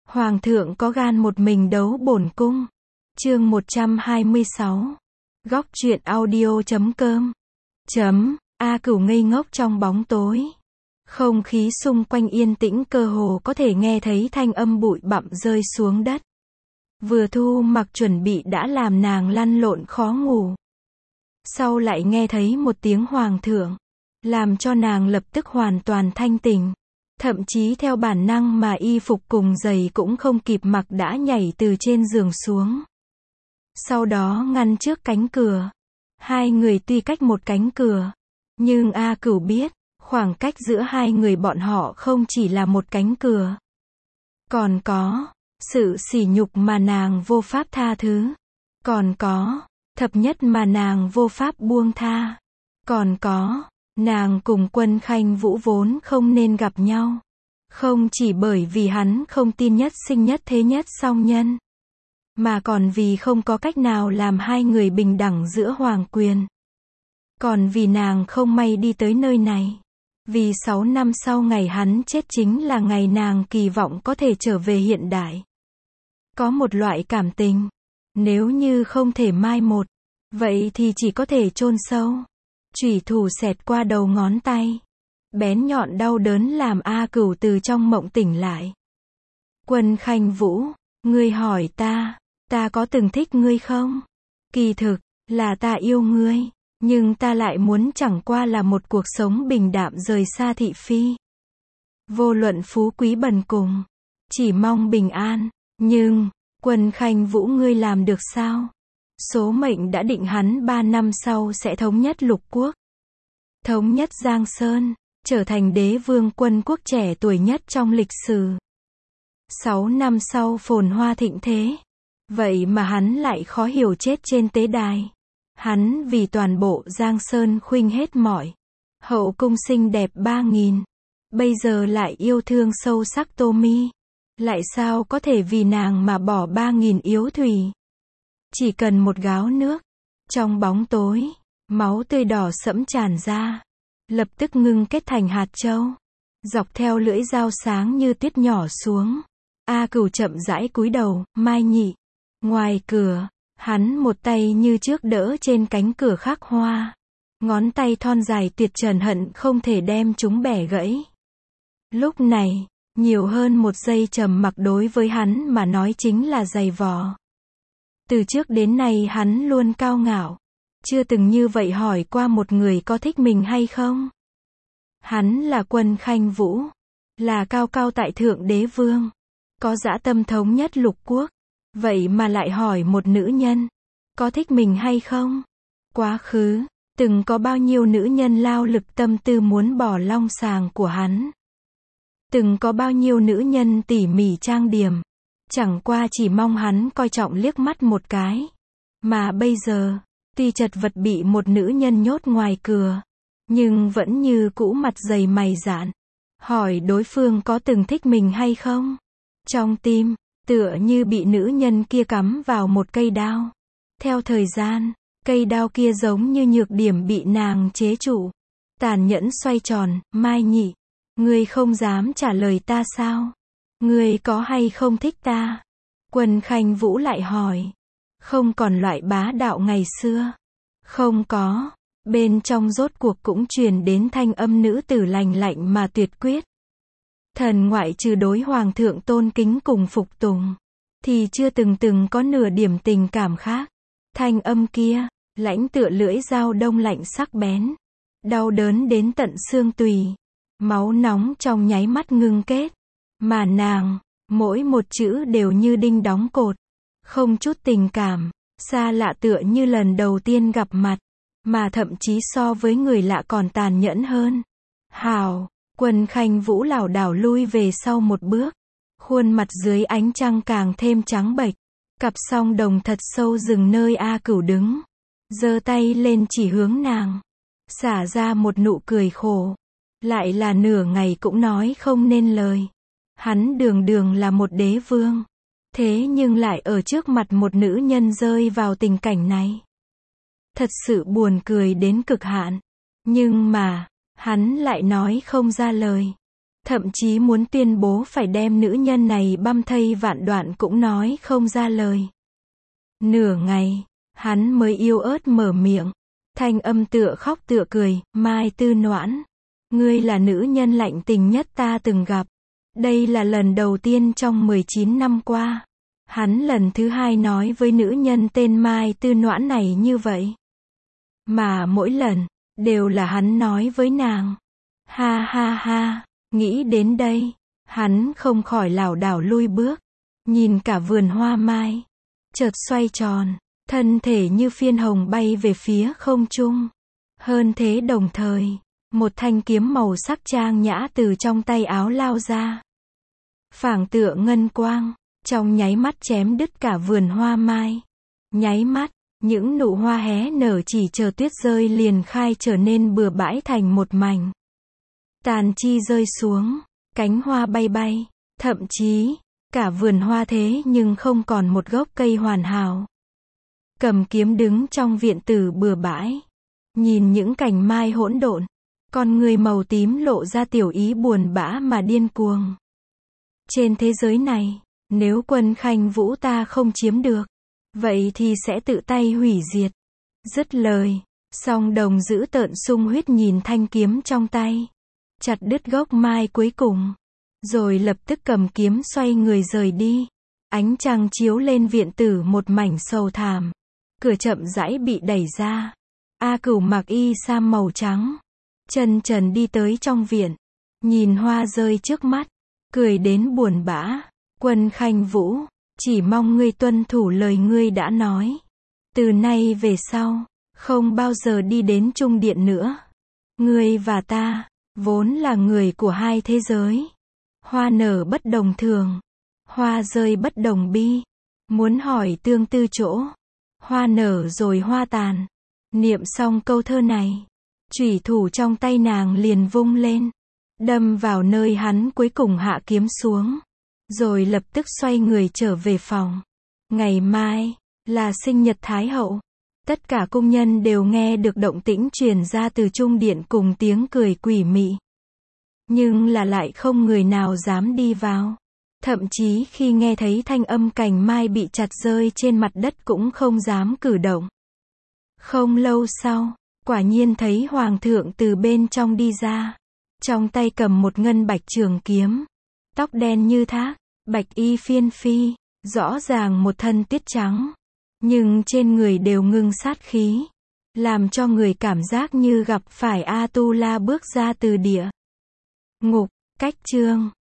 Hoàng thượng có gan một mình đấu bổn cung. Chương 126. Góc truyện audio.com. A Cửu ngây ngốc trong bóng tối. Không khí xung quanh yên tĩnh, cơ hồ có thể nghe thấy thanh âm bụi bặm rơi xuống đất. Vừa thu mặc chuẩn bị đã làm nàng lăn lộn khó ngủ. Sau lại nghe thấy một tiếng hoàng thượng, làm cho nàng lập tức hoàn toàn thanh tỉnh. Thậm chí theo bản năng mà y phục cùng giày cũng không kịp mặc đã nhảy từ trên giường xuống. Sau đó ngăn trước cánh cửa. Hai người tuy cách một cánh cửa, nhưng A Cửu biết, khoảng cách giữa hai người bọn họ không chỉ là một cánh cửa. Còn có sự sỉ nhục mà nàng vô pháp tha thứ. Còn có thập nhất mà nàng vô pháp buông tha. Còn có, nàng cùng Quân Khanh Vũ vốn không nên gặp nhau. Không chỉ bởi vì hắn không tin nhất sinh nhất thế nhất song nhân, mà còn vì không có cách nào làm hai người bình đẳng giữa hoàng quyền. Còn vì nàng không may đi tới nơi này. Vì 6 năm sau ngày hắn chết chính là ngày nàng kỳ vọng có thể trở về hiện đại. Có một loại cảm tình, nếu như không thể mai một, vậy thì chỉ có thể chôn sâu. Chủy thủ xẹt qua đầu ngón tay. Bén nhọn đau đớn làm A Cửu từ trong mộng tỉnh lại. Quân Khanh Vũ, ngươi hỏi ta có từng thích ngươi không? Kỳ thực, là ta yêu ngươi, nhưng ta lại muốn chẳng qua là một cuộc sống bình đạm rời xa thị phi. Vô luận phú quý bần cùng, chỉ mong bình an, nhưng, Quân Khanh Vũ ngươi làm được sao? Số mệnh đã định hắn 3 năm sau sẽ thống nhất lục quốc. Thống nhất Giang Sơn, trở thành đế vương quân quốc trẻ tuổi nhất trong lịch sử. 6 năm sau phồn hoa thịnh thế. Vậy mà hắn lại khó hiểu chết trên tế đài. Hắn vì toàn bộ Giang Sơn khuynh hết mọi. Hậu cung xinh đẹp 3000. Bây giờ lại yêu thương sâu sắc Tô Mi. Lại sao có thể vì nàng mà bỏ 3000 yếu thủy. Chỉ cần một gáo nước. Trong bóng tối, máu tươi đỏ sẫm tràn ra. Lập tức ngưng kết thành hạt châu. Dọc theo lưỡi dao sáng như tuyết nhỏ xuống. A Cửu chậm rãi cúi đầu, Mai Nhị. Ngoài cửa, hắn một tay như trước đỡ trên cánh cửa khắc hoa. Ngón tay thon dài tuyệt trần hận không thể đem chúng bẻ gãy. Lúc này, nhiều hơn một giây trầm mặc đối với hắn mà nói chính là dày vò. Từ trước đến nay hắn luôn cao ngạo. Chưa từng như vậy hỏi qua một người có thích mình hay không. Hắn là Quân Khanh Vũ. Là cao cao tại thượng đế vương. Có dã tâm thống nhất lục quốc. Vậy mà lại hỏi một nữ nhân. Có thích mình hay không? Quá khứ, từng có bao nhiêu nữ nhân lao lực tâm tư muốn bỏ long sàng của hắn. Từng có bao nhiêu nữ nhân tỉ mỉ trang điểm. Chẳng qua chỉ mong hắn coi trọng liếc mắt một cái. Mà bây giờ, tuy chật vật bị một nữ nhân nhốt ngoài cửa, nhưng vẫn như cũ mặt dày mày dạn. Hỏi đối phương có từng thích mình hay không? Trong tim, tựa như bị nữ nhân kia cắm vào một cây đao. Theo thời gian, cây đao kia giống như nhược điểm bị nàng chế trụ. Tàn nhẫn xoay tròn, Mai Nhị. Ngươi không dám trả lời ta sao? Ngươi có hay không thích ta? Quân Khanh Vũ lại hỏi. Không còn loại bá đạo ngày xưa. Không có. Bên trong rốt cuộc cũng truyền đến thanh âm nữ tử lành lạnh mà tuyệt quyết. Thần ngoại trừ đối hoàng thượng tôn kính cùng phục tùng, thì chưa từng có nửa điểm tình cảm khác. Thanh âm kia, lãnh tựa lưỡi dao đông lạnh sắc bén. Đau đớn đến tận xương tùy. Máu nóng trong nháy mắt ngưng kết. Mà nàng, mỗi một chữ đều như đinh đóng cột. Không chút tình cảm, xa lạ tựa như lần đầu tiên gặp mặt. Mà thậm chí so với người lạ còn tàn nhẫn hơn. Hào, Quân Khanh Vũ lảo đảo lui về sau một bước. Khuôn mặt dưới ánh trăng càng thêm trắng bệch. Cặp song đồng thật sâu dừng nơi A Cửu đứng. Giơ tay lên chỉ hướng nàng. Xả ra một nụ cười khổ. Lại là nửa ngày cũng nói không nên lời. Hắn đường đường là một đế vương. Thế nhưng lại ở trước mặt một nữ nhân rơi vào tình cảnh này. Thật sự buồn cười đến cực hạn. Nhưng mà, hắn lại nói không ra lời. thậm chí muốn tuyên bố phải đem nữ nhân này băm thây vạn đoạn cũng nói không ra lời. Nửa ngày, hắn mới yếu ớt mở miệng, thanh âm tựa khóc tựa cười, Mai Tư Noãn, ngươi là nữ nhân lạnh tình nhất ta từng gặp. Đây là lần đầu tiên trong 19 năm qua. Hắn lần thứ hai nói với nữ nhân tên Mai Tư Noãn này như vậy. Mà mỗi lần, đều là hắn nói với nàng. Ha ha ha, nghĩ đến đây, hắn không khỏi lảo đảo lui bước, nhìn cả vườn hoa mai, chợt xoay tròn, thân thể như phiên hồng bay về phía không trung. Hơn thế đồng thời, một thanh kiếm màu sắc trang nhã từ trong tay áo lao ra. Phảng tựa ngân quang, trong nháy mắt chém đứt cả vườn hoa mai. Nháy mắt, những nụ hoa hé nở chỉ chờ tuyết rơi liền khai trở nên bừa bãi thành một mảnh. Tàn chi rơi xuống, cánh hoa bay bay, thậm chí, cả vườn hoa thế nhưng không còn một gốc cây hoàn hảo. Cầm kiếm đứng trong viện tử bừa bãi, nhìn những cành mai hỗn độn, con người màu tím lộ ra tiểu ý buồn bã mà điên cuồng. Trên thế giới này, nếu Quân Khanh Vũ ta không chiếm được, vậy thì sẽ tự tay hủy diệt. Dứt lời, song đồng giữ tợn sung huyết nhìn thanh kiếm trong tay, chặt đứt gốc mai cuối cùng, rồi lập tức cầm kiếm xoay người rời đi. Ánh trăng chiếu lên viện tử một mảnh sầu thảm. Cửa chậm rãi bị đẩy ra. A Cửu mặc y sam màu trắng, chân trần đi tới trong viện, nhìn hoa rơi trước mắt, cười đến buồn bã. Quân Khanh Vũ, chỉ mong ngươi tuân thủ lời ngươi đã nói. Từ nay về sau, không bao giờ đi đến trung điện nữa. Ngươi và ta, vốn là người của hai thế giới. Hoa nở bất đồng thường, hoa rơi bất đồng bi. Muốn hỏi tương tư chỗ, hoa nở rồi hoa tàn. Niệm xong câu thơ này, chủy thủ trong tay nàng liền vung lên, đâm vào nơi hắn cuối cùng hạ kiếm xuống, rồi lập tức xoay người trở về phòng. Ngày mai, là sinh nhật Thái hậu. Tất cả cung nhân đều nghe được động tĩnh truyền ra từ trung điện cùng tiếng cười quỷ mị. Nhưng là lại không người nào dám đi vào. Thậm chí khi nghe thấy thanh âm cành mai bị chặt rơi trên mặt đất cũng không dám cử động. Không lâu sau, quả nhiên thấy hoàng thượng từ bên trong đi ra. Trong tay cầm một ngân bạch trường kiếm. Tóc đen như thác, bạch y phiên phi, rõ ràng một thân tuyết trắng. Nhưng trên người đều ngưng sát khí. Làm cho người cảm giác như gặp phải A Tu La bước ra từ địa ngục. Cách chương